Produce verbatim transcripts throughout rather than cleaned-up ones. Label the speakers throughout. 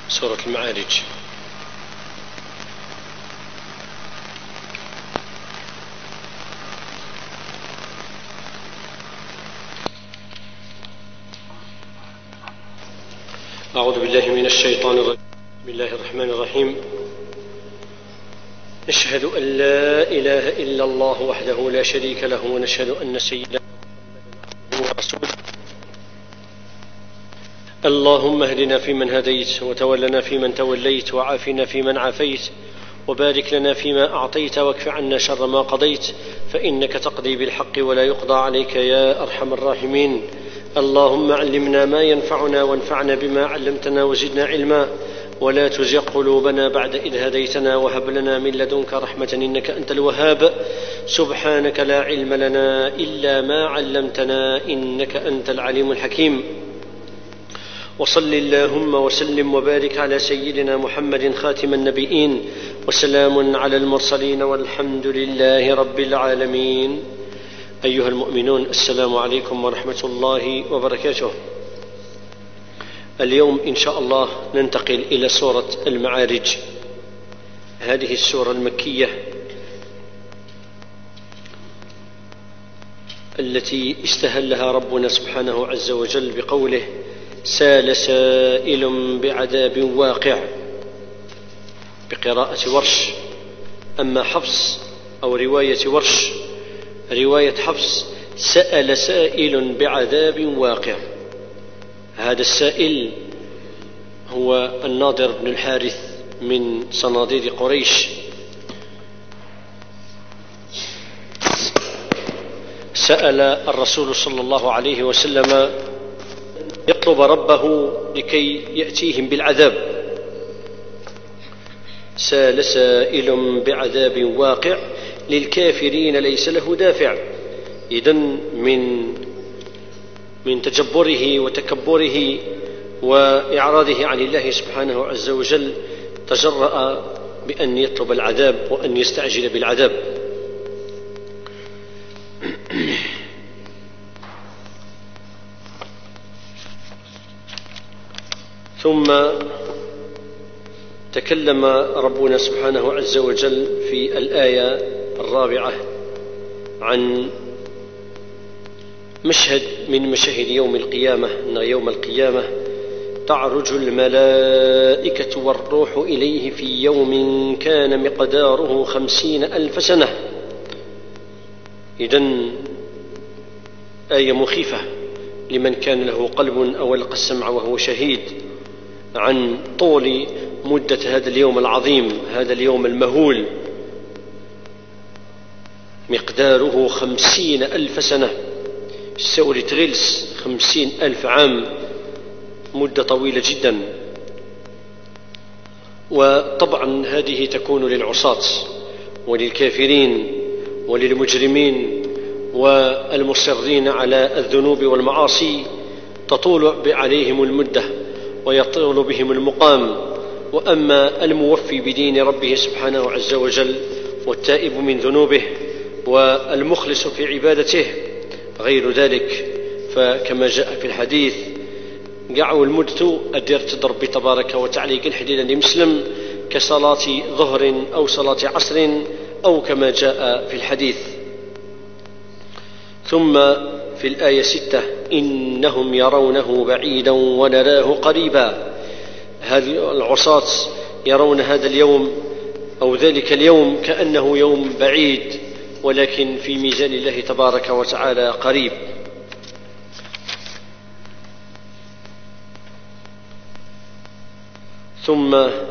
Speaker 1: سورة المعارج. أعوذ بالله من الشيطان الرجيم. بسم الله الرحمن الرحيم. نشهد أن لا إله إلا الله وحده لا شريك له، ونشهد أن سيدنا محمدا ورسوله. اللهم اهدنا فيمن هديت، وتولنا فيمن توليت، وعافنا فيمن عافيت، وبارك لنا فيما أعطيت، واكف عنا شر ما قضيت، فإنك تقضي بالحق ولا يقضى عليك يا أرحم الراحمين. اللهم علمنا ما ينفعنا، وانفعنا بما علمتنا، وزدنا علما، ولا تزغ قلوبنا بعد إذ هديتنا، وهب لنا من لدنك رحمة إنك أنت الوهاب. سبحانك لا علم لنا إلا ما علمتنا إنك أنت العليم الحكيم. وصل اللهم وسلم وبارك على سيدنا محمد خاتم النبيين، وسلام على المرسلين، والحمد لله رب العالمين. أيها المؤمنون، السلام عليكم ورحمة الله وبركاته. اليوم إن شاء الله ننتقل إلى سورة المعارج. هذه السورة المكية التي استهلها ربنا سبحانه عز وجل بقوله: سال سائل بعذاب واقع، بقراءة ورش. أما حفص أو رواية ورش، رواية حفص: سأل سائل بعذاب واقع. هذا السائل هو الناضر بن الحارث من صناديد قريش. سأل الرسول صلى الله عليه وسلم يطلب ربه لكي يأتيهم بالعذاب. سال سائل بعذاب واقع للكافرين ليس له دافع. إذن من من تجبره وتكبره وإعراضه عن الله سبحانه عز وجل تجرأ بأن يطلب العذاب وأن يستعجل بالعذاب. ثم تكلم ربنا سبحانه عز وجل في الآية الرابعة عن مشهد من مشاهد يوم القيامة، أن يوم القيامة تعرج الملائكة والروح إليه في يوم كان مقداره خمسين ألف سنة. إذن آية مخيفة لمن كان له قلب أو ألقى السمع وهو شهيد عن طول مدة هذا اليوم العظيم، هذا اليوم المهول، مقداره خمسين ألف سنة. السؤال تغلس خمسين ألف عام، مدة طويلة جدا. وطبعا هذه تكون للعصاة وللكافرين وللمجرمين والمصرين على الذنوب والمعاصي، تطول عليهم المدة ويطول بهم المقام. وأما الموفي بدين ربه سبحانه عز وجل والتائب من ذنوبه والمخلص في عبادته غير ذلك، فكما جاء في الحديث: قعوا المدة أدير تضرب تبارك وتعالى الحديد لمسلم كصلاة ظهر أو صلاة عصر، أو كما جاء في الحديث. ثم في الآية ستة: إنهم يرونه بعيدا ونراه قريبا. هذه العصاة يرون هذا اليوم أو ذلك اليوم كأنه يوم بعيد، ولكن في ميزان الله تبارك وتعالى قريب. ثم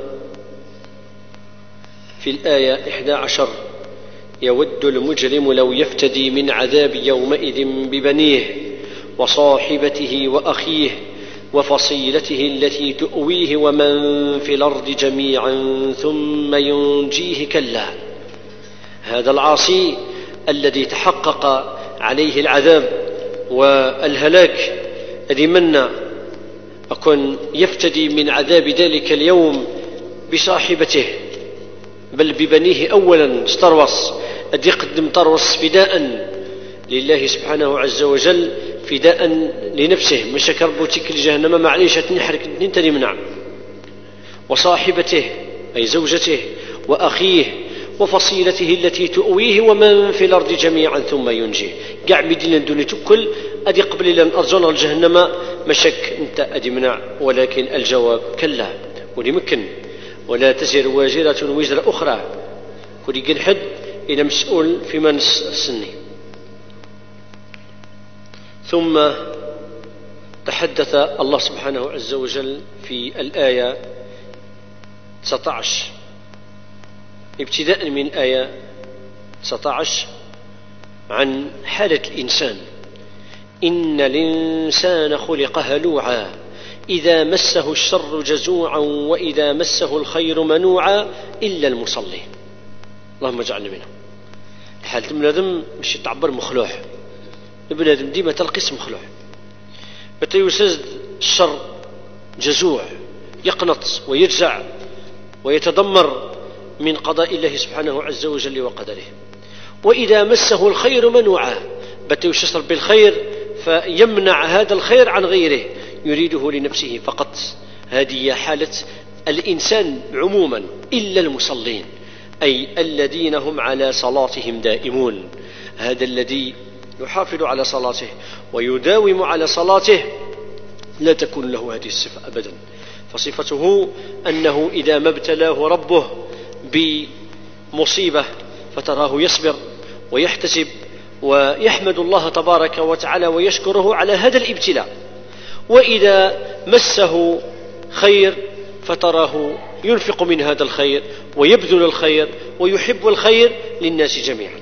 Speaker 1: في الآية إحدى عشر: يود المجرم لو يفتدي من عذاب يومئذ ببنيه وصاحبته وأخيه وفصيلته التي تؤويه ومن في الأرض جميعا ثم ينجيه. كلا، هذا العاصي الذي تحقق عليه العذاب والهلاك الذي منا أكون يفتدي من عذاب ذلك اليوم بصاحبته، بل ببنيه أولا. استروس أدي يقدم طروس فداء لله سبحانه عز وجل، فداء لنفسه. مش كربوتك لجهنم معليش تنحرك انت يمنع. وصاحبته أي زوجته وأخيه وفصيلته التي تؤويه ومن في الأرض جميعا ثم ينجيه. قاع مدينة الدنيا تكل أدي قبل لن أرجونا الجهنم مشك أنت أدي منع، ولكن الجواب كلا ولمكن ولا تزر واجرة وزر أخرى كل يقل حد إلى مسؤول في من السني. ثم تحدث الله سبحانه عز وجل في الآية تسعة عشر ابتداء من آية تسعة عشر عن حالة الإنسان. إن الإنسان خلق هلوعا إذا مسه الشر جزوعا وإذا مسه الخير منوعا إلا المصلي. اللهم اجعلنا منهم. حالة البنادم مش تعبر مخلوع، البنادم ديما تلقيس مخلوع، متى يسد الشر جزوع يقنط ويرجع ويتدمر من قضاء الله سبحانه عز وجل وقدره. وإذا مسه الخير منوعا، بتى يشتر بالخير فيمنع هذا الخير عن غيره، يريده لنفسه فقط. هذه حالة الإنسان عموما إلا المصلين، أي الذين هم على صلاتهم دائمون. هذا الذي يحافظ على صلاته ويداوم على صلاته لا تكون له هذه الصفة أبدا. فصفته أنه إذا ما ابتلاه ربه بمصيبة فتراه يصبر ويحتسب ويحمد الله تبارك وتعالى ويشكره على هذا الابتلاء. وإذا مسه خير فتراه ينفق من هذا الخير ويبذل الخير ويحب الخير للناس جميعا،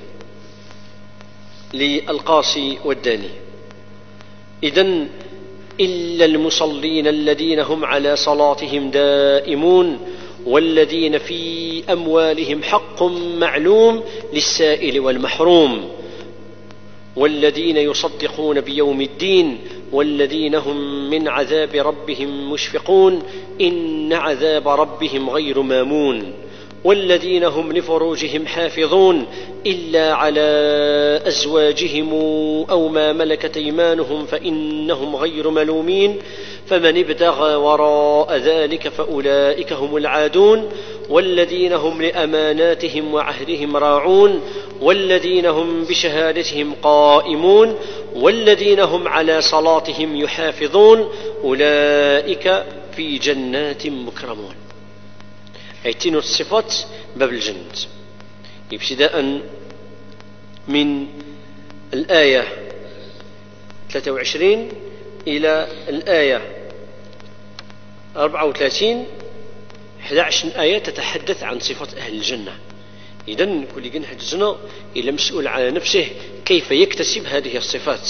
Speaker 1: للقاصي والداني. إذن إلا المصلين الذين هم على صلاتهم دائمون والذين في أموالهم حق معلوم للسائل والمحروم والذين يصدقون بيوم الدين والذين هم من عذاب ربهم مشفقون إن عذاب ربهم غير مامون والذين هم لفروجهم حافظون إلا على أزواجهم أو ما ملكت أيمانهم فإنهم غير ملومين فمن ابتغى وراء ذلك فأولئك هم العادون والذين هم لأماناتهم وعهدهم راعون والذين هم بشهادتهم قائمون والذين هم على صلاتهم يحافظون أولئك في جنات مكرمون. أيتين الصفات باب الجنة ابتداء من الآية ثلاثة وعشرين إلى الآية أربعة وثلاثين. أحد عشر آية تتحدث عن صفات أهل الجنة. إذن كل جنة الجنة إلى مسؤول على نفسه كيف يكتسب هذه الصفات،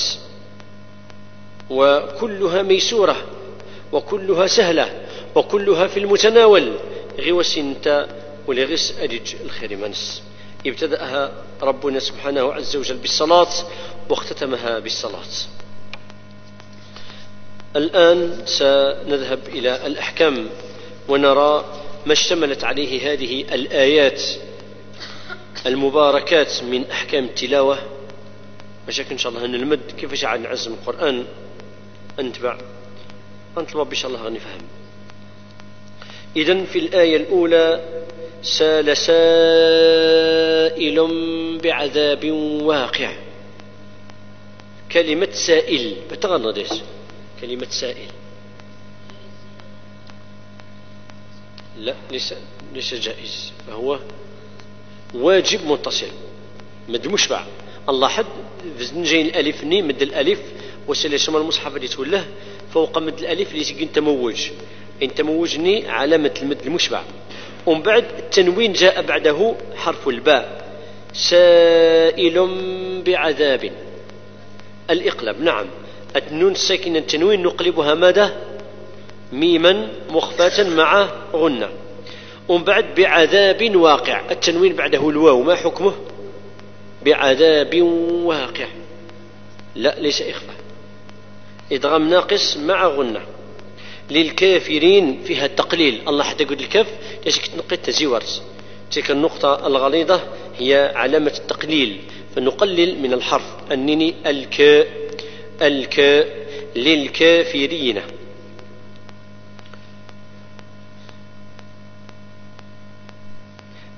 Speaker 1: وكلها ميسورة وكلها سهلة وكلها في المتناول غوس انت ولغس أدج الخير منس. ابتدأها ربنا سبحانه عز وجل بالصلاة واختتمها بالصلاة. الآن سنذهب إلى الأحكام ونرى ما اشتملت عليه هذه الآيات المباركات من أحكام التلاوة. مشاك إن شاء الله نلمد كيف جعل نعزم القرآن أنتبع أنطلب إن شاء الله نفهم. إذن في الآية الأولى سال سائل بعذاب واقع. كلمة سائل بتغنى كلمة سائل لا ليس ليس جائز، فهو واجب متصل مد مشبع. الله حد جاين الألف ني مد الألف وسال شمال المصحف اللي تولاه فوق مد الألف اللي تجي تموج إن تموجني علامة المد المشبع. ومن بعد التنوين جاء بعده حرف الباء سائل بعذاب الإقلاب. نعم النون الساكنة التنوين نقلبها ماذا ميما مخفاة مع غنة. ومن بعد بعذاب واقع التنوين بعده الواو ما حكمه بعذاب واقع لا ليس إخفاء إدغام ناقص مع غنة. للكافرين فيها التقليل. الله حتى يقول الكاف ليش تنقي تزيورت تلك النقطة الغليظة هي علامة التقليل فنقلل من الحرف أنني الكاء الكاء للكافرين.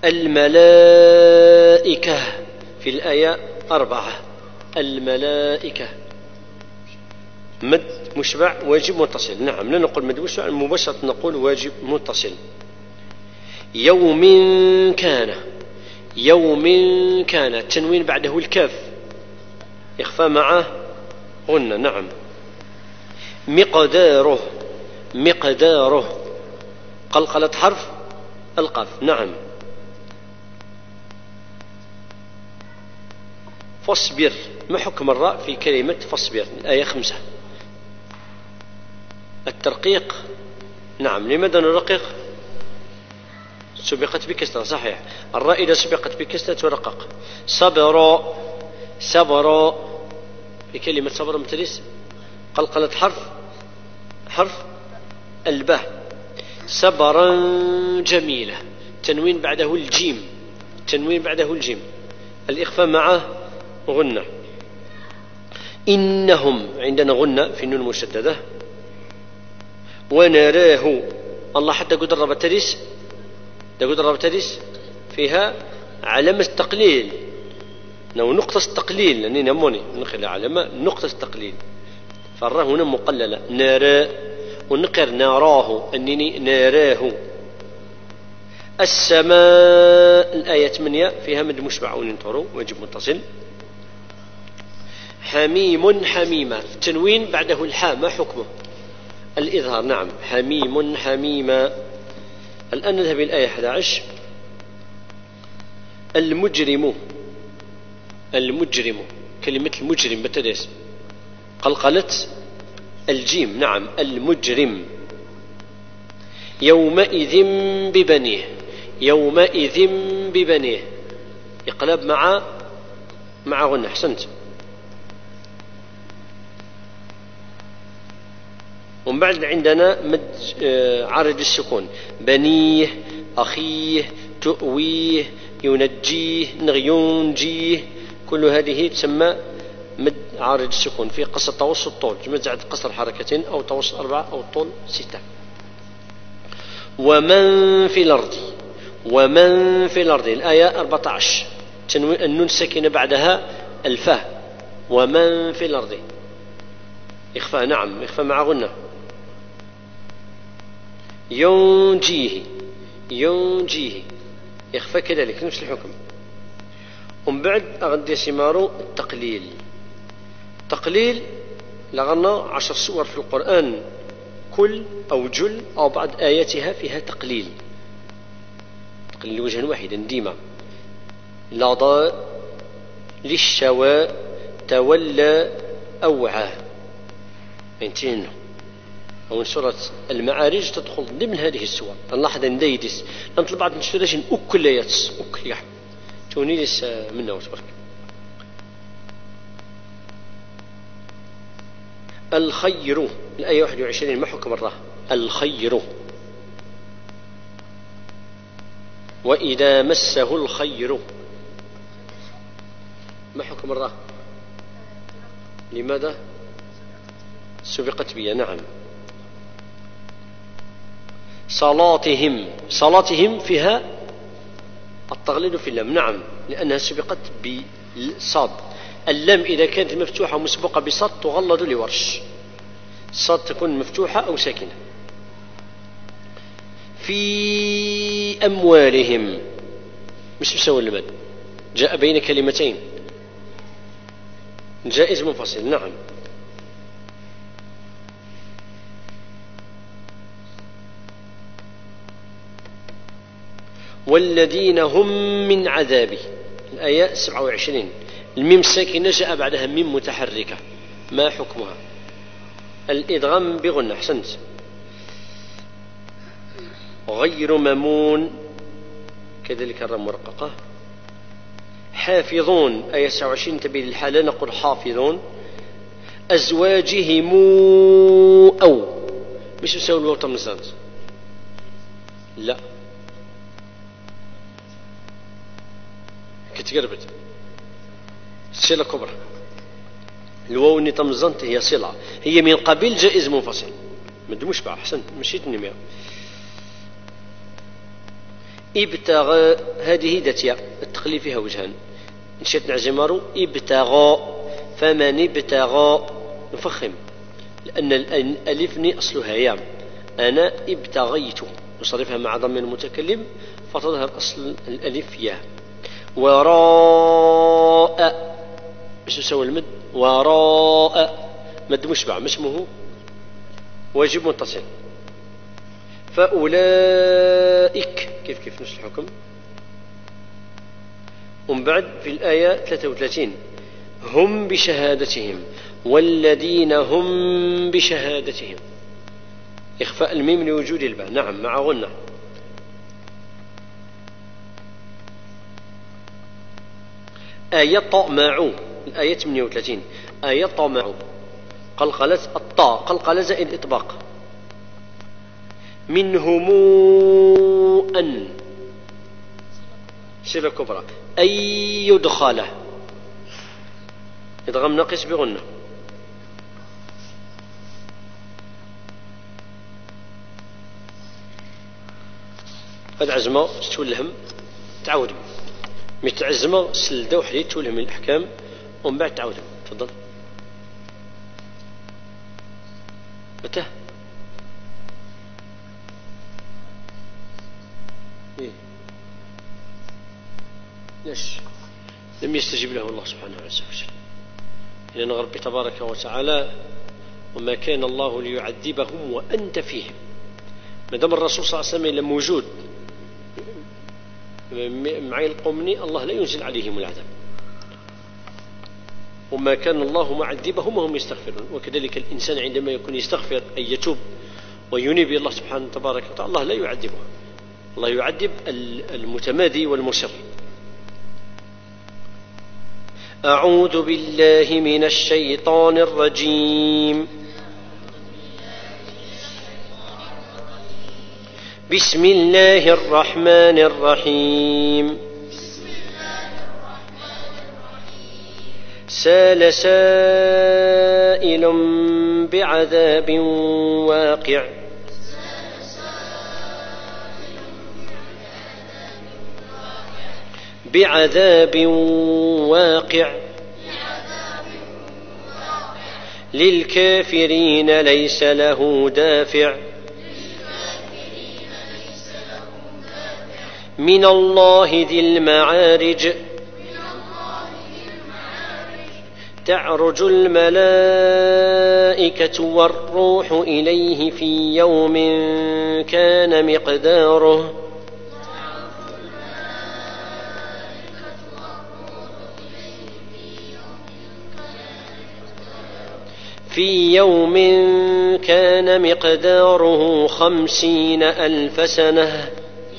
Speaker 1: الملائكة في الآية أربعة. الملائكة مد مشبع واجب متصل. نعم، لا نقول مد مشبع مباشرة، نقول واجب متصل. يوم كان، يوم كان التنوين بعده الكاف يخفى معه غنة. نعم. مقداره، مقداره قلقلة حرف القاف. نعم. فاصبر، ما حكم الراء في كلمة فاصبر؟ الآية خمسة. الترقيق. نعم. لماذا نرقق؟ سبقت بكسرة. صحيح، الراء إذا سبقت بكسرة ترقق. صبر، صبر في كلمة صبر متلس قلقلة حرف حرف الباء. صبرا جميلة، تنوين بعده الجيم، تنوين بعده الجيم، الإخفاء معه غنة. إنهم عندنا غنة في النون المشددة. ونراه، الله حتى قد ضرب تريس، قد ضرب تريس فيها علامة التقليل أو نقطة التقليل، لأنني نموني نقل علامة نقطة التقليل، فالراء هنا مقللة. نرى ونقر نراه، أنني نراه. السماء الآية ثمانية فيها مد مشبع وننطرو واجب متصل. حميم، حميمة التنوين بعده الحاء، ما حكمه؟ الإظهار. نعم. حميم حميمة. الآن نذهب إلى الآية أحد عشر. المجرم، المجرم كلمة المجرم بتدرس قلقلت الجيم. نعم. المجرم. يومئذ ببنيه، يومئذ ببنيه يقلب مع مع غنى. أحسنت. ومن بعد عندنا مد عارض السكون. بنيه، أخيه، تؤويه، ينجيه، ينجيه، كل هذه تسمى مد عارض السكون في قصر توسط طول، جمع قصر حركتين أو توسط أربعة أو طول ستة. ومن في الأرض، ومن في الأرض الآية أربعة عشر تنوين النون ساكنة بعدها الفاء. ومن في الأرض إخفاء. نعم، إخفاء مع غنة. ينجيه، ينجيه يخفى كذلك نفس الحكم. ومن بعد أغدي سمارو التقليل. تقليل لغنا عشر سور في القرآن، كل أو جل أو بعض آياتها فيها تقليل، تقليل وجها واحدا ديما. لضى، للشوى، تولى، أوعى. انتهينا. أو سورة المعارج تدخل ضمن هذه السور. نلاحظ أن دايدس نطلب بعض نشتريش أكل يتس أكل يحب تونيلس منه وتبارك. الخير الآية واحد وعشرين ما حكم الراء؟ الخير. وإذا مسه الخير ما حكم الراء؟ لماذا؟ سبقت بها. نعم. صلاتهم، صلاتهم فيها التغليل في اللام. نعم، لأنها سبقت بصاد. اللام إذا كانت مفتوحة مسبقة بصاد تغلظ لورش، صاد تكون مفتوحة أو ساكنة. في أموالهم مش مسوى المد، جاء بين كلمتين جائز منفصل. نعم. والذين هم من عذابه الآية سبعة وعشرين الميم الساكنة جاء بعدها ميم متحركة، ما حكمها؟ الإدغام بغنة. أحسنت. غير ممون كذلك الراء مرققة. حافظون آية تسعة وعشرين تبي للحالة نقول حافظون. أزواجهم أو مش يساوي الواو تمزاد، لا كتقربت صلة كبرى. الواو اللي تمزنت هي صلة، هي من قبيل جائز منفصل مد مشبع. أحسنت، مشيت نمية. ابتغى هذه داتيا التقليل فيها وجهان، إن شئت نعزمارو ابتغى، فمن ابتغى نفخم لأن الألف ني أصلها يام، أنا ابتغيت نصرفها مع ضم المتكلم فتظهر أصل الألف يا. وراء باش نسوي المد، وراء مد مشبع ما اسمه واجب متصل. فأولئك كيف كيف نفس الحكم. ومن بعد في الآية ثلاثة وثلاثين هم بشهادتهم والذين هم بشهادتهم، إخفاء الميم لوجود الباء، نعم مع غنة. آية طمع الآية ثمانية وثلاثين آية طمع قلقلة الطاء قلقلة زائد إطباق. منهم أن صلة كبرى أن يدخله إدغام ناقص بغنة. هذا عزمة تولهم تعود متعزمة سلدة وحدي تولهم الأحكام ومن بعد تعودهم. تفضل. متى؟ إيه؟ ليش؟ لم يستجيب له الله سبحانه عز وجل، لأن ربي تبارك وتعالى وما كان الله ليعذبهم وأنت فيهم، ما دام الرسول صلى الله عليه وسلم لم موجود معي القومني الله لا ينزل عليهم العذاب، وما كان الله معذبهم وهم يستغفرون. وكذلك الإنسان عندما يكون يستغفر أن يتوب وينيب الله سبحانه تبارك وتعالى الله لا يعذبه، الله يعذب المتمادي والمصر. أعوذ بالله من الشيطان الرجيم. بسم الله الرحمن الرحيم. سال سائل بعذاب واقع بعذاب واقع للكافرين ليس له دافع من الله ذي المعارج تعرج الملائكة والروح إليه في يوم كان مقداره في يوم كان مقداره خمسين ألف سنة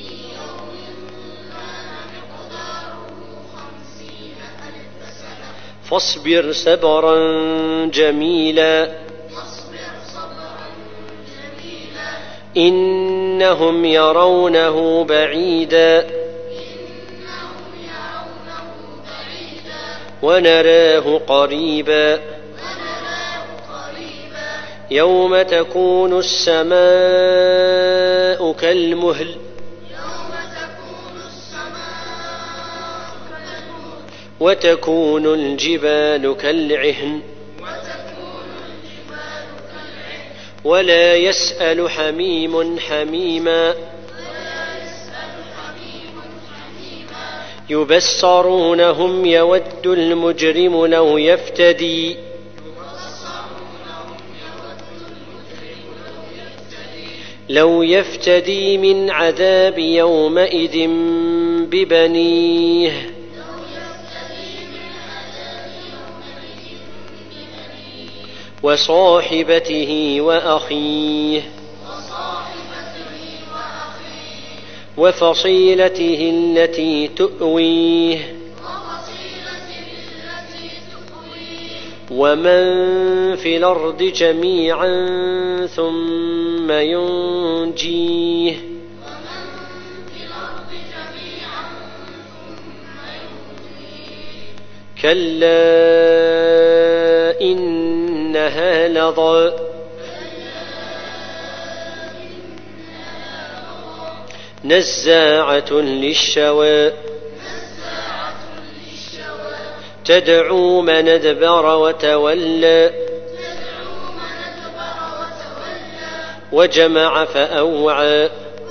Speaker 1: فاصبر صبرا جميلا إنهم يرونه بعيدا ونراه قريبا يوم تكون السماء كالمهل وتكون الجبال كالعهن ولا يسأل حميم حميما يبصرونهم يود المجرم لو يفتدي لو يفتدي من عذاب يومئذ ببنيه وصاحبته وأخيه وفصيلته التي تؤويه ومن في الأرض جميعا ثم ينجيه كلا إنها لظى نزاعة للشوى تدعو من أدبر وتولى وجمع فأوعى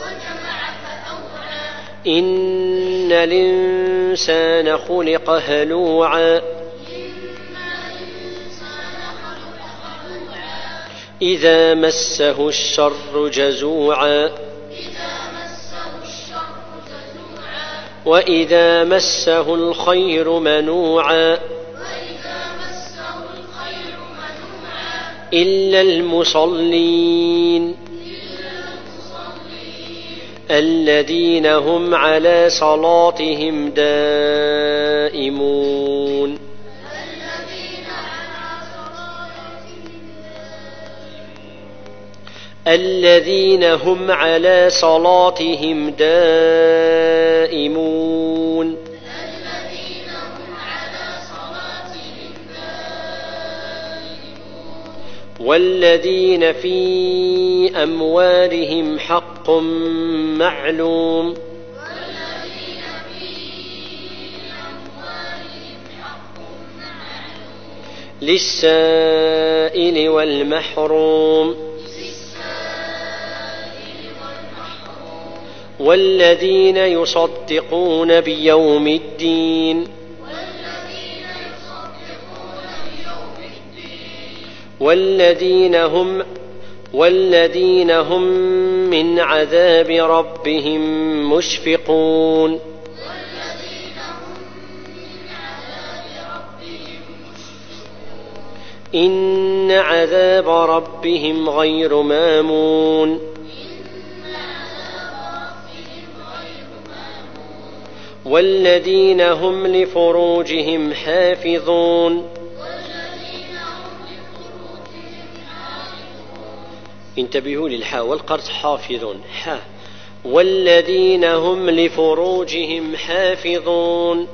Speaker 1: إن الإنسان خلق هلوعا إذا مسه الشر جزوعا وإذا مسه الخير منوعا إلا المصلين الذين هم على صلاتهم دائمون الذين هم على صلاتهم دائمون والذين في أموالهم حق معلوم للسائل والمحروم والذين يصدقون بيوم الدين والذين هم والذين هم من عذاب ربهم مشفقون إن عذاب ربهم غير مامون والذين هم لفروجهم حافظون انتبهوا للحاء والقرص حافظون حا والذين هم لفروجهم حافظون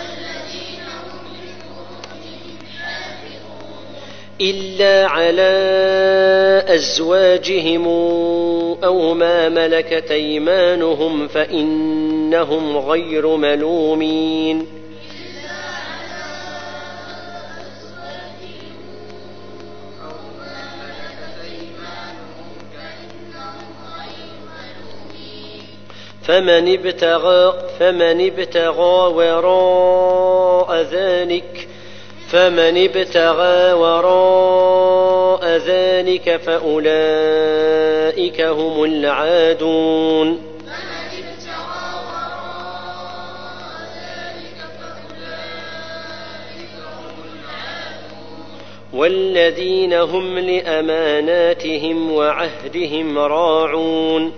Speaker 1: إلا على أزواجهم أو ما ملكت أيمانهم فإنهم غير ملومين فمن ابتغى فمن ابتغى وراء ذلك فمن ابتغى وراء ذلك فأولئك هم العادون والذين هم لأماناتهم وعهدهم راعون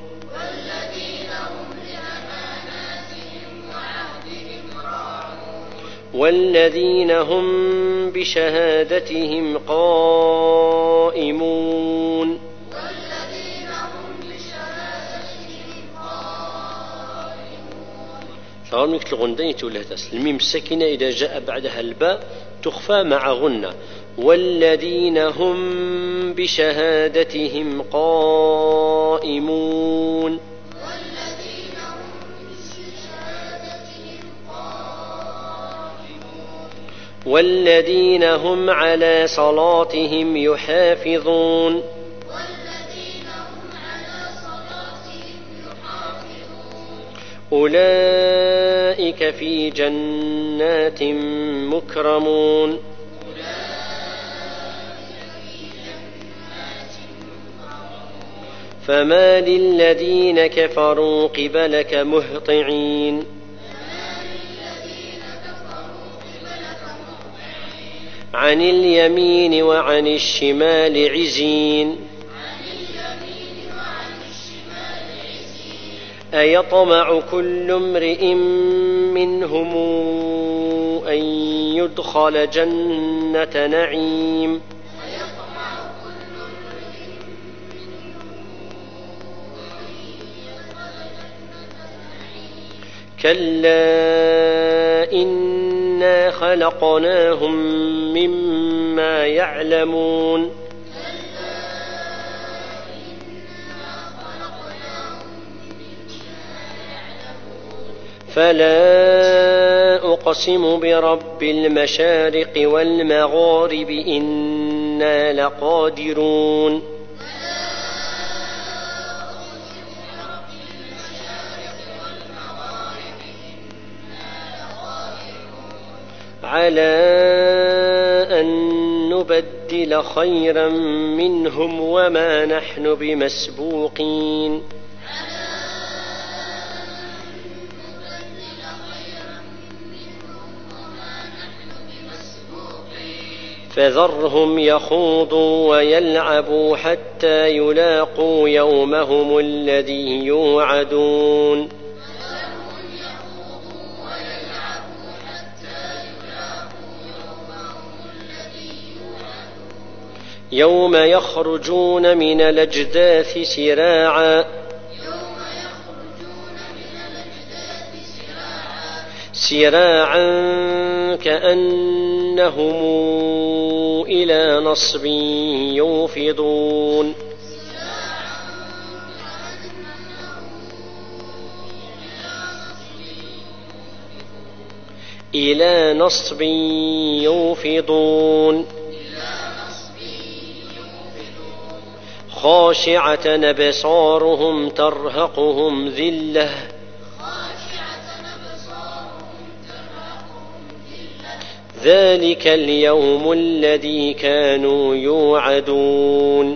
Speaker 1: والذين هم بشهادتهم قائمون شعور مثل غندين تولهتس الميم الساكنة إذا جاء بعدها الباء تخفى مع غنة والذين هم بشهادتهم قائمون والذين هم على صلاتهم يحافظون أولئك في جنات مكرمون فما للذين كفروا قبلك مهطعين عن اليمين وعن الشمال عزين أيطمع كل امرئ منهم أن يدخل جنة نعيم كلا إنا خلقناهم مما يعلمون فلا أقسم برب المشارق والمغارب إنا لقادرون على أن نبدل خيرا منهم وما نحن بمسبوقين فذرهم يخوضوا ويلعبوا حتى يلاقوا يومهم الذي يوعدون يوم يخرجون من الأجداث سراعا سراعا كأنهم إلى نصب يوفضون إلى نصب يوفضون خاشعة أبصارهم ترهقهم ذلة ذلك اليوم الذي كانوا يوعدون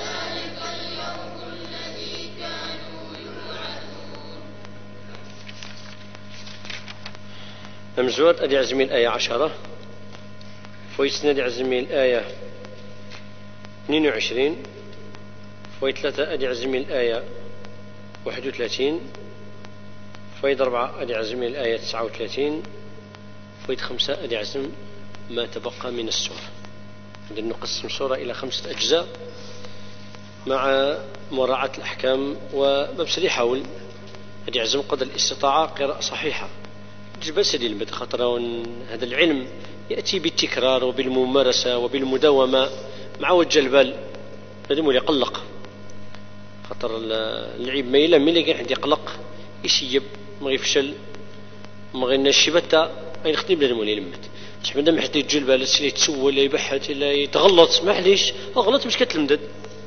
Speaker 1: أمزور أدي عزمي الآية عشرة فويتنا أدي عزمي الآية اثنين وعشرين فويت ثلاثة أدي عزمي الآية واحد وثلاثين فويت أربعة أدي عزمي الآية تسعة وثلاثين فويت خمسة أدي عزم ما تبقى من السورة. بدنا نقسم السورة إلى خمسة أجزاء مع مراعاة الأحكام وببسل يحاول أدي عزم قدر الاستطاعة قراءة صحيحة جبس دي المد خطرة. هذا العلم يأتي بالتكرار وبالممارسة وبالمداومة مع وجه البال هذا مولي يقلق خطر اللعيب ما يلم اللي قاعد يقلق يسيب ما يفشل ما غير الشبتة أي نخدم بلا مولي يلمت مش مادام ما حد يجي البال اللي تسوى ولا يبحث ولا يتغلط معليش غلط مش كتلمدد.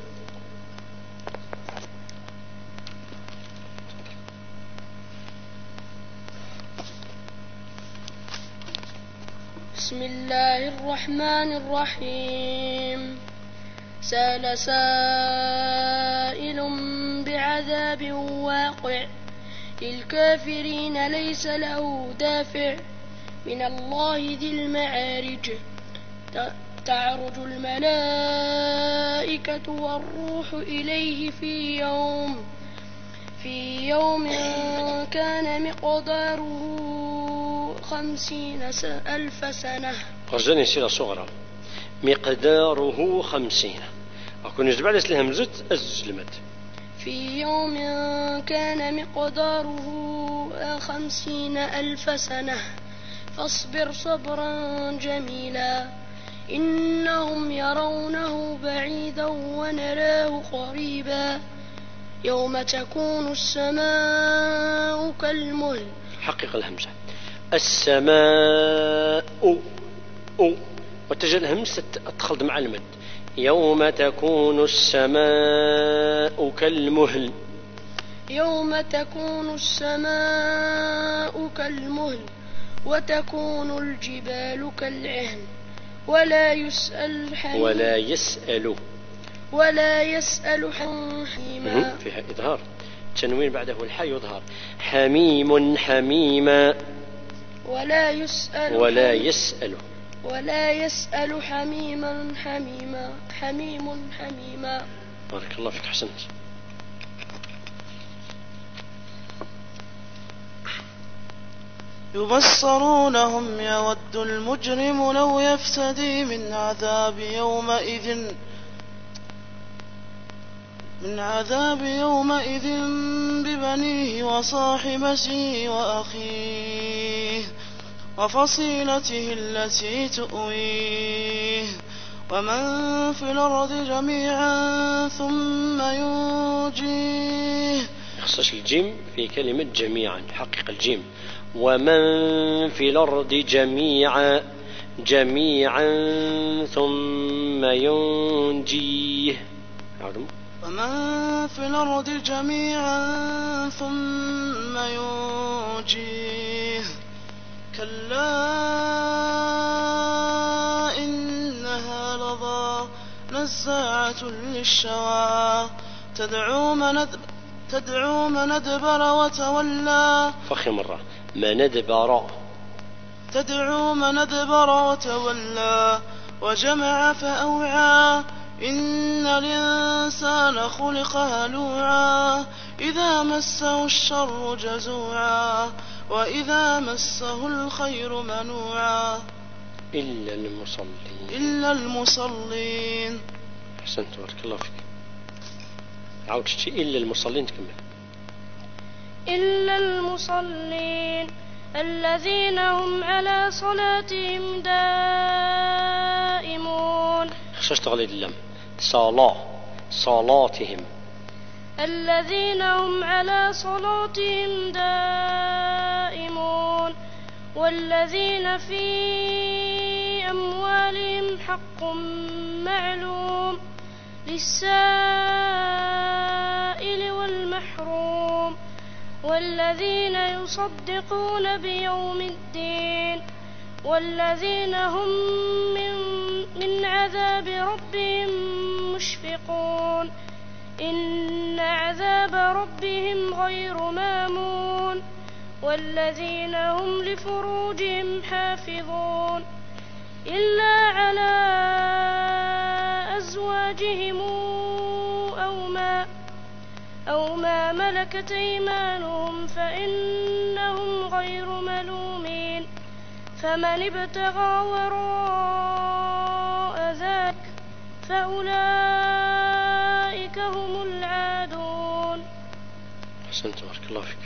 Speaker 2: بسم الله الرحمن الرحيم. سأل سائل بعذاب واقع للكافرين ليس له دافع من الله ذي المعارج تعرج الملائكة والروح إليه في يوم في يوم كان مقداره خمسين ألف سنة.
Speaker 1: رجعني سيرة صغرى مقداره خمسين أكون نجب على الهمزة الزلمت
Speaker 2: في يوم كان مقداره خمسين ألف سنة فاصبر صبرا جميلا إنهم يرونه بعيدا ونراه قريبا يوم تكون السماء كالمهل.
Speaker 1: حقق الهمزة السماء أو وتجد الهمزة تدخل مع المد يوم تكون السماء كالمهل
Speaker 2: يوم تكون السماء كالمهل وتكون الجبال كالعهن ولا يسأل حميم
Speaker 1: ولا يسأل
Speaker 2: ولا يسأل حميما
Speaker 1: فيها إظهار تنوين بعده الحاء يظهر حميم حميما
Speaker 2: ولا يسأل
Speaker 1: ولا يسأل
Speaker 2: ولا يسأل حميما حميما حميم حميما.
Speaker 1: بارك الله فيك حسنت.
Speaker 3: يبصرونهم يود المجرم لو يفتدي من عذاب يومئذ من عذاب يومئذ ببنيه وصاحبته وأخيه وفصيلته التي تؤويه ومن في الأرض جميعا ثم ينجيه
Speaker 1: خصوص الجيم في كلمة جميعا، حقق الجيم. ومن في الأرض جميعا جميعا ثم ينجيه.
Speaker 3: ومن في الأرض جميعا ثم ينجيه كلا إنها لظى نزاعة للشوى تدعو من أدبر, تدعو من أدبر وتولى.
Speaker 1: فخي مرة من أدبر
Speaker 3: تدعو من أدبر وتولى وجمع فأوعى إن الإنسان خلق هلوعا إذا مسه الشر جزوعا وإذا مسه الخير منوعا
Speaker 1: إلا المصلين
Speaker 3: إلا المصلين.
Speaker 1: أحسنت بارك الله فيك. عاود شيء إلا المصلين تكمل.
Speaker 2: إلا المصلين الذين هم على صلاتهم دائمون.
Speaker 1: خشش تغليد اللام صلاة صلاتهم.
Speaker 2: الذين هم على صلاتهم دائمون والذين في أموالهم حق معلوم للسائل والمحروم والذين يصدقون بيوم الدين والذين هم من, من عذاب ربهم مشفقون إن عذاب ربهم غير مامون والذين هم لفروجهم حافظون إلا على أزواجهم أو ما أو ما ملكت أيمانهم فإنهم غير ملومين فمن ابتغى وراء ذلك فأولئك هم العادون.
Speaker 1: أحسنت بارك الله فيك.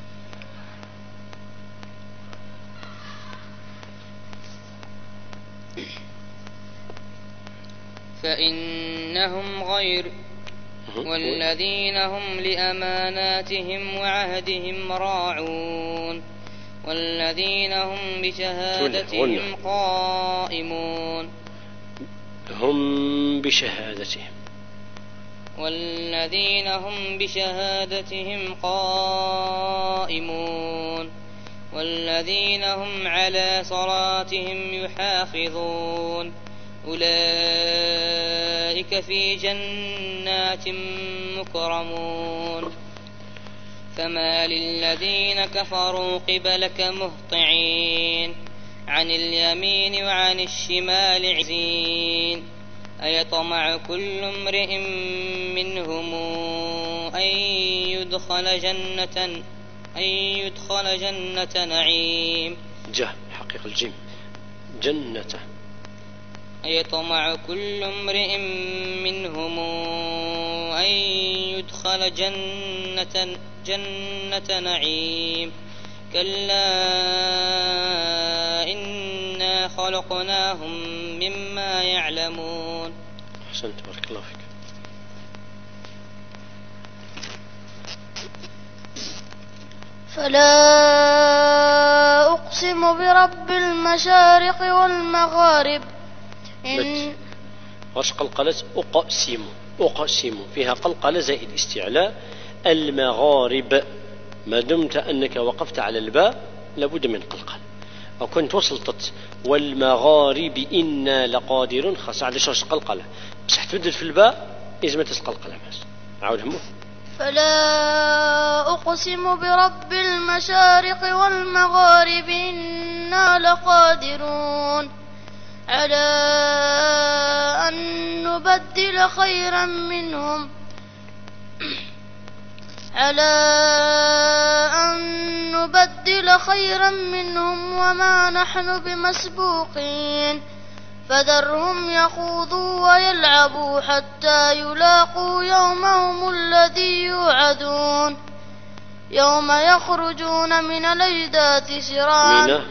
Speaker 4: فإنهم غير والذين هم لأماناتهم وعهدهم راعون والذين هم بشهادتهم قائمون.
Speaker 1: هم بشهادتهم
Speaker 4: والذين هم بشهادتهم قائمون والذين هم على صلاتهم يحافظون أولئك في جنات مكرمون. فما للذين كفروا قبلك مهطعين عن اليمين وعن الشمال عزين أيطمع كل امرئ منهم أن يدخل جنة أن يدخل جنة نعيم.
Speaker 1: جه حقيق الجيم جنة.
Speaker 4: أيطمع كل امرئ منهم أن يدخل جنة جنة نعيم كلا إنا خلقناهم مما يعلمون.
Speaker 1: أحسنت بارك الله فيك.
Speaker 2: فلا أقسم برب المشارق والمغارب إن
Speaker 1: غش قلقلة أقسم أقسم فيها قلقلة زائد استعلاء. المغارب ما دمت أنك وقفت على الباء لابد من قلقل أو كنت وصلت والمغارب إنا لقادرون خاصة على شرش قلقلة بس حتبدل في الباء إذا تسقلقلة بس. عاود همه.
Speaker 2: فلا أقسم برب المشارق والمغارب إنا لقادرون على أن نبدل خيرا منهم على أن نبدل خيرا منهم وما نحن بمسبوقين فذرهم يخوضوا ويلعبوا حتى يلاقوا يومهم الذي يوعدون يوم يخرجون من الأجداث سراعا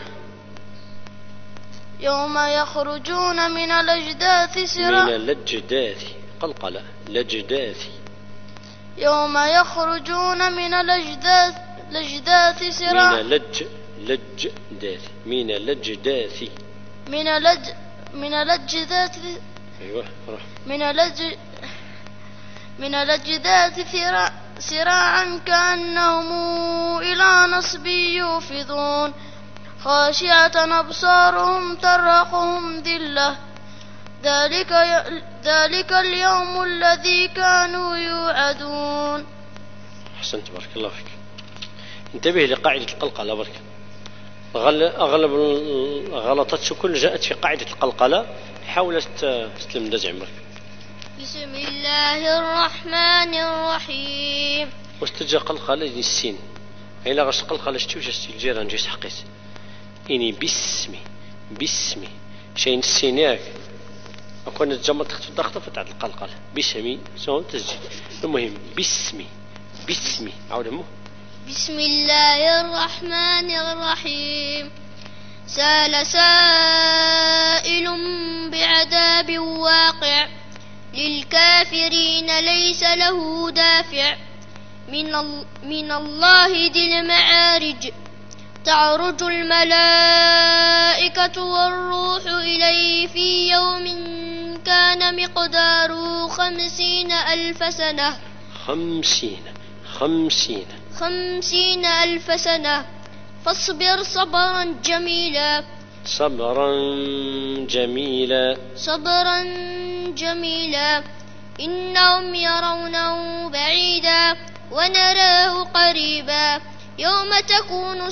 Speaker 2: يوم يخرجون من الأجداث سراعا
Speaker 1: من الأجداث قلقلة الأجداث
Speaker 2: يوم يخرجون من الأجداث الأجداث سراعا
Speaker 1: من لج لجداث من لجداث
Speaker 2: من لج من الأجداث
Speaker 1: أيوة راح
Speaker 2: من لج من الأجداث سراعا سراعا كأنهم إلى نصب يوفضون خاشعة أبصارهم ترهقهم ذلة ذلك ذلك اليوم الذي كانوا يوعدون.
Speaker 1: أحسنت بارك الله فيك. انتبه لقاعدة القلقلة برك. أغلب الغلطات كل جاءت في قاعدة القلقلة، حاول تسلم دزع برك.
Speaker 2: بسم الله الرحمن الرحيم.
Speaker 1: واستجا قلقلة السين إلا غش قلقلة شتوش الجيران جيس حقيت إني باسمي باسمي شيء السيناك أكون تجمعت تخطف ضغطة فتعد القلقلة باسمي سوون تسجيل. المهم باسمي باسمي عود مو
Speaker 2: بسم الله الرحمن الرحيم. سأل سائل بعذاب واقع للكافرين ليس له دافع من, من الله ذي المعارج تعرج الملائكة والروح إليه في يوم كان مقداره خمسين ألف سنة
Speaker 1: خمسين خمسين
Speaker 2: خمسين ألف سنة فاصبر صبرا جميلا
Speaker 1: صبرا جميلا
Speaker 2: صبرا جميلا إنهم يرونه بعيدا ونراه قريبا يوم تكون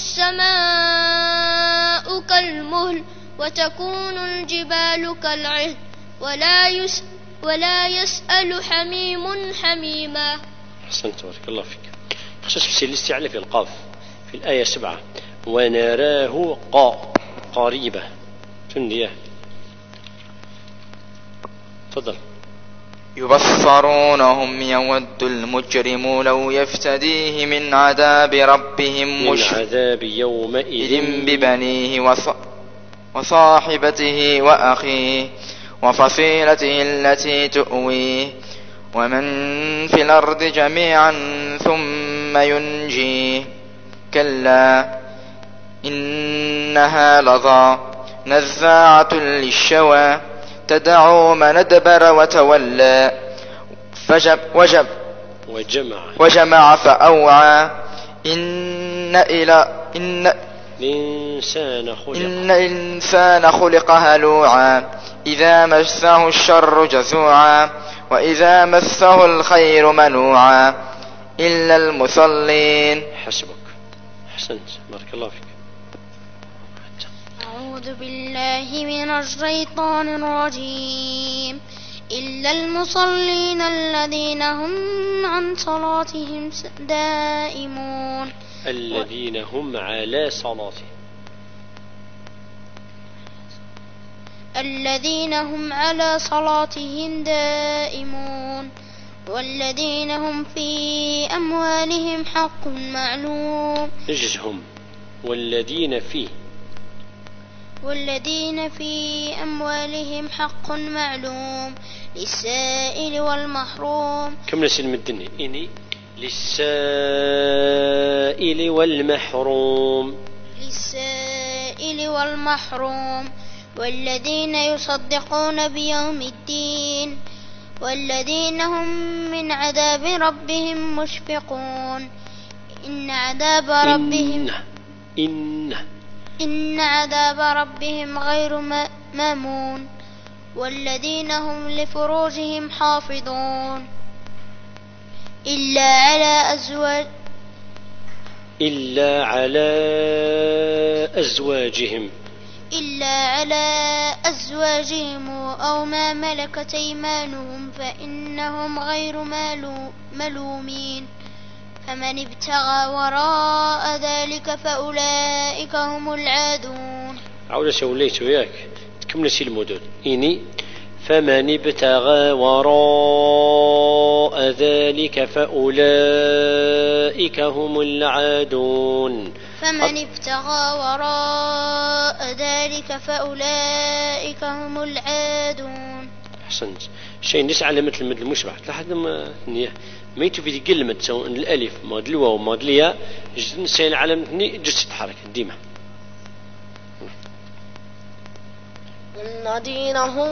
Speaker 2: السماء كالمهل وتكون الجبال كالعهن ولا, يس ولا يسأل حميم حميما.
Speaker 1: أحسنت بارك الله فيك. خصوص في الاستعلاء في القاف في الآية سبعة ونراه قا قريبة تنديه. تفضل.
Speaker 5: يبصرونهم يود المجرم لو يفتديه من عذاب ربهم
Speaker 1: من عذاب يومئذ
Speaker 5: ببنيه وص... وصاحبته وأخيه وفصيلته التي تؤويه ومن في الأرض جميعا ثم ينجيه كلا إنها لظى نزاعة للشوى تدعو من أدبر وتولى فجب وجب
Speaker 1: وجمع
Speaker 5: وجمع فأوعى إن إلى إن
Speaker 1: الإنسان خلق
Speaker 5: إن الإنسان خلق هلوعا إذا مسه الشر جزوعا وإذا مسه الخير منوعا إلا المصلين.
Speaker 1: حسبك. أحسنت بارك الله فيك.
Speaker 2: أعوذ بالله من الشيطان الرجيم. إلا المصلين الذين هم عن صلاتهم دائمون
Speaker 1: الذين هم على صلاتهم
Speaker 2: الذين هم على صلاتهم دائمون والذين هم في أموالهم حق معلوم.
Speaker 1: اجزهم والذين في
Speaker 2: والذين في أموالهم حق معلوم للسائل والمحروم.
Speaker 1: كم نسلم الدنيا إني للسائل والمحروم
Speaker 2: للسائل والمحروم والذين يصدقون بيوم الدين والذين هم من عذاب ربهم مشفقون. إن عذاب ربهم
Speaker 1: إن, إن
Speaker 2: إن عذاب ربهم غير مامون والذين هم لفروجهم حافظون إلا على أزواج
Speaker 1: إلا على أزواجهم
Speaker 2: إلا على أزواجهم أو ما ملكت أيمانهم فإنهم غير ملومين فمن ابتغى وراء ذلك فأولئك هم العادون.
Speaker 1: عودة سوليت وياك كم نسي المدود إني فمن ابتغى وراء ذلك فأولئك هم العادون.
Speaker 2: فمن ابتغى وراء ذلك فأولئك هم العادون.
Speaker 1: أحسنت. شيء نسعى على مثل مثل المشبع لحد ما ميتو في كلمة سواء الألف ماد الواو ماد الياء جد نسيل على جس تتحرك ديما.
Speaker 6: والذين هم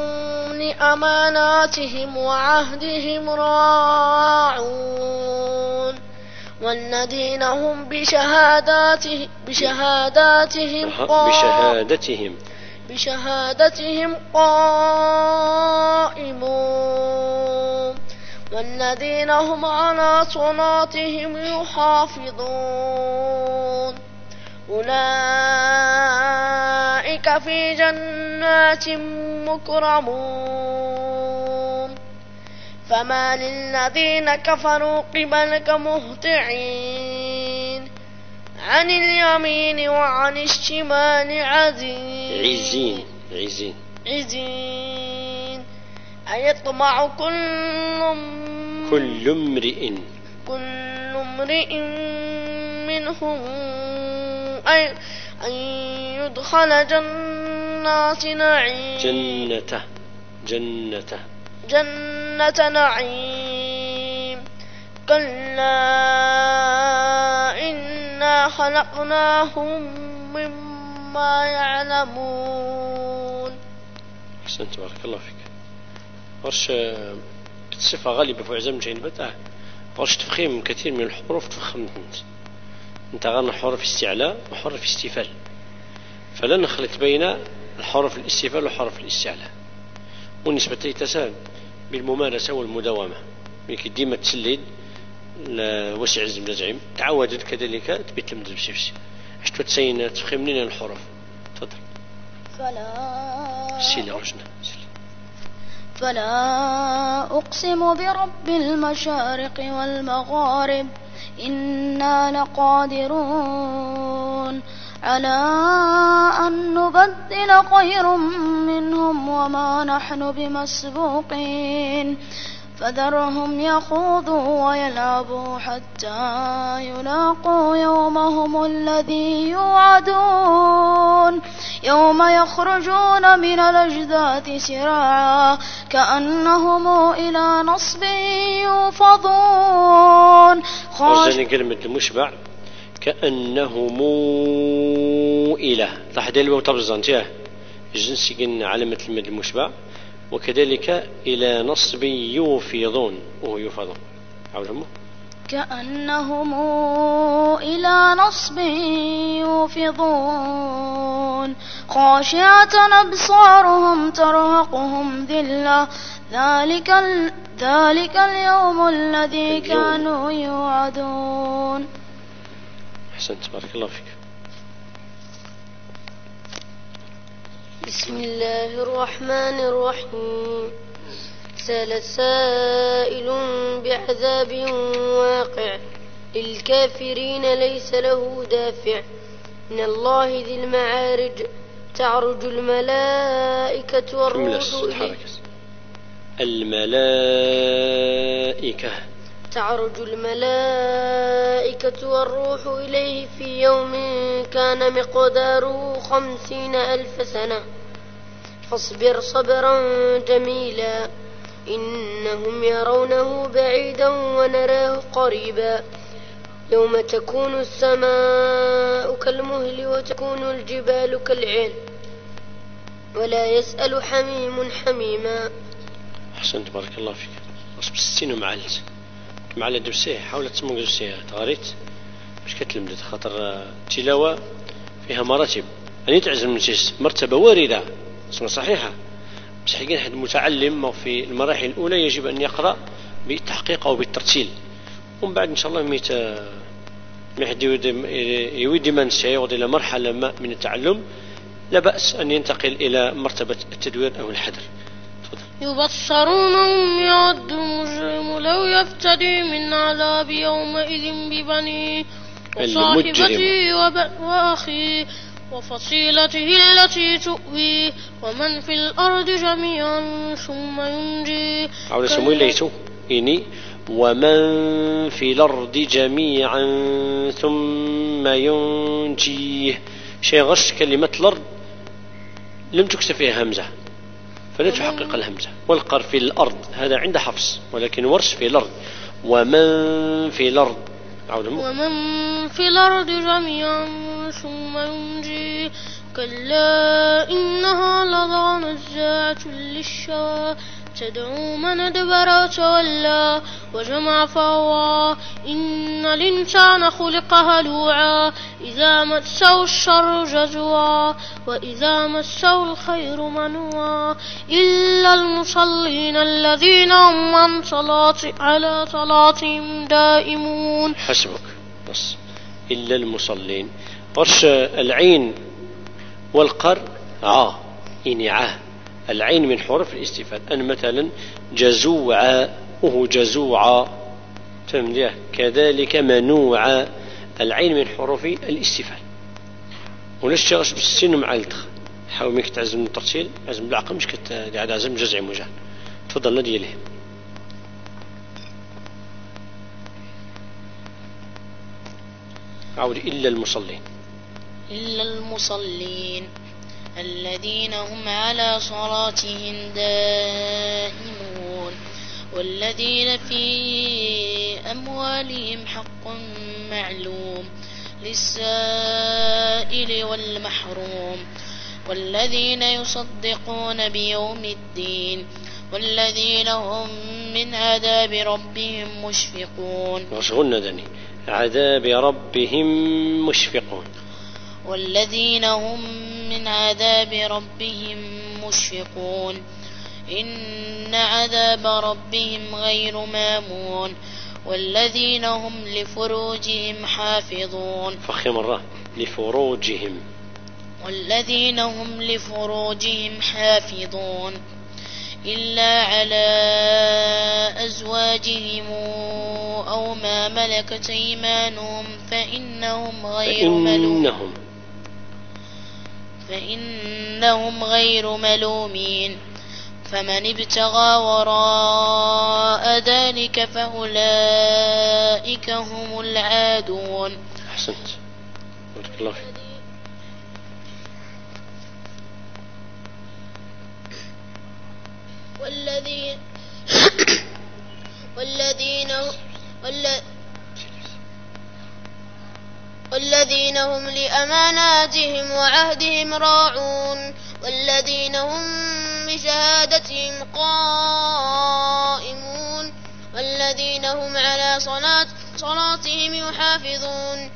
Speaker 6: لأماناتهم وعهدهم راعون والذين هم بشهاداتهم بشهاداتهم
Speaker 1: بشهادتهم
Speaker 6: بشهادتهم قائمون والذين هم على صلاتهم يحافظون أولئك في جنات مكرمون فما للذين كفروا قبلك مهطعين عن اليمين وعن الشمال عزين
Speaker 1: عزين عزين
Speaker 6: عزين أيطمع كل
Speaker 1: كل امرئ
Speaker 6: كل امرئ منهم أي أن يدخل جنات نعيم
Speaker 1: جنة جنة
Speaker 6: جنة نعيم كلا إنا خلقناهم مما يعلمون.
Speaker 1: أحسنت بارك الله فيك. ورش صفة غالبة في عزم جين بدأ ورش تفخيم كثير من الحروف تفخم انت انت غير حروف استعلاء وحروف استفال فلا نخلط بين الحروف الاستفال وحروف الاستعلاء والنسبة تساهم بالممارسة والمداومة ملك ديما تسليد وسع الزمن زعيم تعودت كذلك تبيت لمدة بسيفسي عشت تسين تفخيم لنا الحروف. تفضل.
Speaker 6: فلا
Speaker 1: سيلي رجنا
Speaker 6: فلا أقسم برب المشارق والمغارب إنا لقادرون على أن نبدل خير منهم وما نحن بمسبوقين فذرهم يخوضوا ويلعبوا حتى يلاقوا يومهم الذي يوعدون يوم يخرجون من الأجداث سراعا كأنهم إلى نصب يوفضون.
Speaker 1: خرجني كلمة المشبع كأنهم إلى لاحظ الواو تبرزان تياه الجنس قلنا علامة المد المشبع وكذلك إلى نصب يوفضون وهو يوفضون عودهم
Speaker 6: كأنهم إلى نصب يوفضون خاشعة أبصارهم ترهقهم ذلة ذلك ال... ذلك اليوم الذي اليوم. كانوا يوعدون.
Speaker 1: أحسنت بارك الله فيك.
Speaker 7: بسم الله الرحمن الرحيم سأل سائل بعذاب واقع للكافرين ليس له دافع من الله ذي المعارج تعرج الملائكة والروح إليه
Speaker 1: الملائكة
Speaker 7: تعرج الملائكة والروح إليه في يوم كان مقداره خمسين ألف سنة فاصبر صبرا جميلا إنهم يرونه بعيدا ونراه قريبا يوم تكون السماء كالمهل وتكون الجبال كالعهن ولا يسأل حميم حميما.
Speaker 1: أحسنت بارك الله فيك. أصب ستين ومعلت معلت دوسيه حاولت تسمو دوسيه تغريت مش كتلمدت خاطر تلاوة فيها مراتب أن تعزم من مرتبة واردة اسمها صحيحة بس حقين حد متعلم في المراحل الأولى يجب أن يقرأ بالتحقيق أو بالترتيل ومن بعد إن شاء الله ميت يودي من سيعود إلى مرحلة ما من التعلم لا بأس أن ينتقل إلى مرتبة التدوير أو الحذر.
Speaker 8: يبصرونهم يود المجرم لو يفتدي من عذاب يومئذ ببنيه وصاحبته وأخيه وفصيلته التي تؤويه ومن في الأرض جميعا ثم ينجيه.
Speaker 1: عود سموي ليتو إني ومن في الأرض جميعا ثم ينجيه شيء غش كلمة الأرض لم تكسب فيها همزة فلا تحقق الهمزة والقر في الأرض هذا عند حفص ولكن ورش في الأرض ومن في الأرض
Speaker 8: ومن في الأرض جميعا ثم ينجيه كلا إنها لظى نزاعة للشوى تدعو من أدبر وتولى وجمع فأوعى إن الإنسان خلق هلوعا إذا مسه الشر جزوعا وإذا مسه الخير منوعا إلا المصلين الذين هم عن صلاة على صلاتهم دائمون.
Speaker 1: حسبك بس. إلا المصلين ورش العين والقر عا إني عاه العين من حروف الاستفهام. أن مثلا جزوعا وهو جزوعا تمليه كذلك منوعا العين من حروف الاستفهام. ونش تشغش بالسين مع التخ حاول ميك تعزم الترتيل عزم العقل مش كت قاعد عزم جزع مجال. تفضل ندي له. عود إلا المصلين
Speaker 6: إلا المصلين الذين هم على صلاتهم دائمون والذين في أموالهم حق معلوم للسائل والمحروم والذين يصدقون بيوم الدين والذين هم من عذاب ربهم مشفقون.
Speaker 1: وشغلنا دني عذاب ربهم مشفقون
Speaker 6: والذين هم من عذاب ربهم مشفقون إن عذاب ربهم غير مامون والذين هم لفروجهم حافظون.
Speaker 1: فخي مرة لفروجهم
Speaker 6: والذين هم لفروجهم حافظون إلا على أزواجهم أو ما ملكت أيمانهم فإنهم غير ملومين فإنهم غير ملومين فمن ابتغى وراء ذلك فأولئك هم العادون.
Speaker 1: أحسنت بارك الله فيك.
Speaker 2: والذين والذين والذين هم لأماناتهم وعهدهم راعون والذين هم بشهادتهم قائمون والذين هم على صلاة صلاتهم يحافظون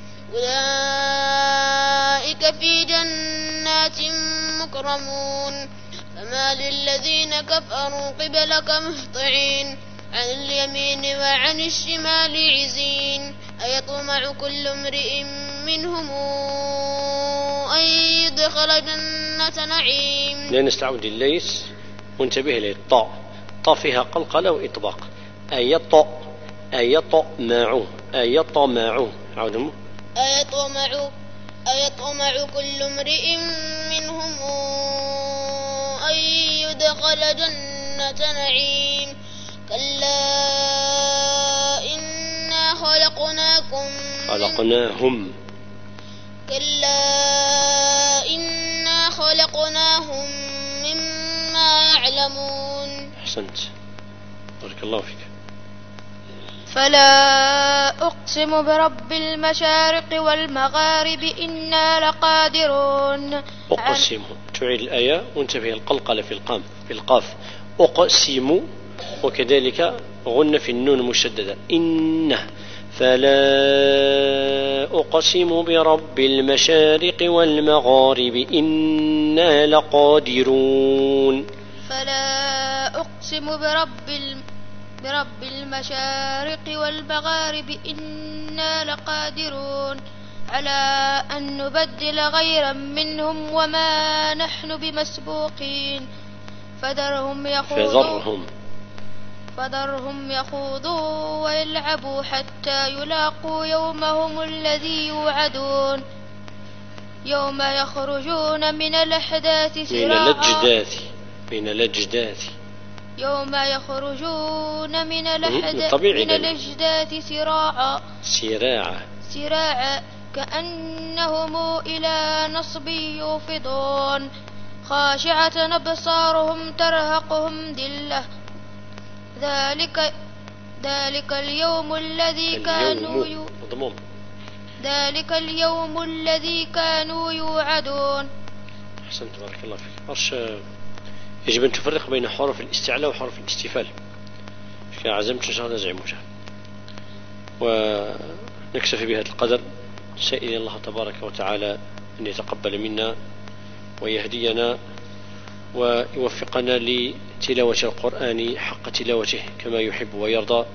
Speaker 2: أولئك في جنات مكرمون. فما للذين كفروا قبلك مهطعين عن اليمين وعن الشمال عزين أيطمع كل امرئ منهم أن يدخل جنة نعيم.
Speaker 1: لا نستعود الليس وانتبه للطاء طا فيها قلقلة وإطباق أيط أيطمع أيطمع عودهم
Speaker 2: أيطمع أيطمع كل امرئ منهم أن يدخل جنة نعيم كلا إنا خلقناكم
Speaker 1: خلقناهم
Speaker 2: كلا إنا خلقناهم مما يعلمون.
Speaker 1: أحسنت بارك الله فيك.
Speaker 6: فلا أقسم برب المشارق والمغارب إنا لقادرون.
Speaker 1: أقسم تعيد الآية وانتبه القلقلة في القام في القاف أقسم وكذلك غن في النون مشددة إنه فلا أقسم برب المشارق والمغارب إنا لقادرون.
Speaker 6: فلا أقسم برب الم... برب المشارق والمغارب إنا لقادرون على أن نبدل غيرا منهم وما نحن بمسبوقين فذرهم يخوضوا
Speaker 1: فذرهم
Speaker 6: فذرهم يخوضوا ويلعبوا حتى يلاقوا يومهم الذي يوعدون يوم يخرجون من الأحداث سراعا
Speaker 1: من الأجداث من الأجداث
Speaker 6: يوم يخرجون من الأحداث من الأجداث سراعا
Speaker 1: سراعا
Speaker 6: سراعا كأنهم إلى نصب يوفضون خاشعة أبصارهم ترهقهم ذلة ذلك ذلك اليوم الذي كانوا يو... ذلك اليوم الذي كانوا يوعدون.
Speaker 1: أحسنت بارك الله فيك. أرش يجب أن تفرق بين حروف الاستعلاء وحروف الاستفال. عزمت إن شاء الله نزعم وجه ونكتفي بهذا القدر، سائل الله تبارك وتعالى أن يتقبل منا ويهدينا ويوفقنا لتلاوة القرآن حق تلاوته كما يحب ويرضى،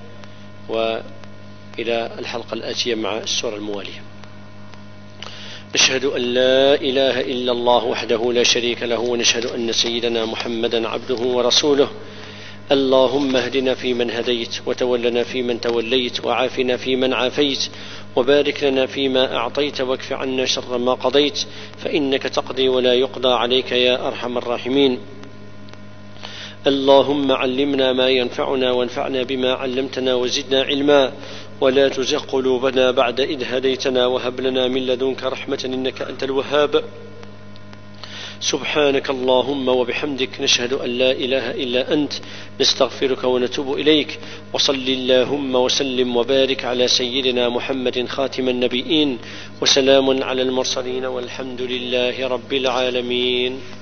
Speaker 1: وإلى الحلقة الآتية مع السورة الموالية. نشهد أن لا إله إلا الله وحده لا شريك له، ونشهد أن سيدنا محمدا عبده ورسوله. اللهم اهدنا فيمن هديت، وتولنا فيمن توليت، وعافنا فيمن عافيت، وبارك لنا فيما أعطيت، واكف عنا شر ما قضيت، فإنك تقضي ولا يقضى عليك يا أرحم الراحمين. اللهم علمنا ما ينفعنا، وانفعنا بما علمتنا، وزدنا علما، ولا تزغ قلوبنا بعد إذ هديتنا، وهب لنا من لدنك رحمة إنك أنت الوهاب. سبحانك اللهم وبحمدك، نشهد أن لا إله إلا أنت، نستغفرك ونتوب إليك. وصل اللهم وسلم وبارك على سيدنا محمد خاتم النبيين، وسلام على المرسلين، والحمد لله رب العالمين.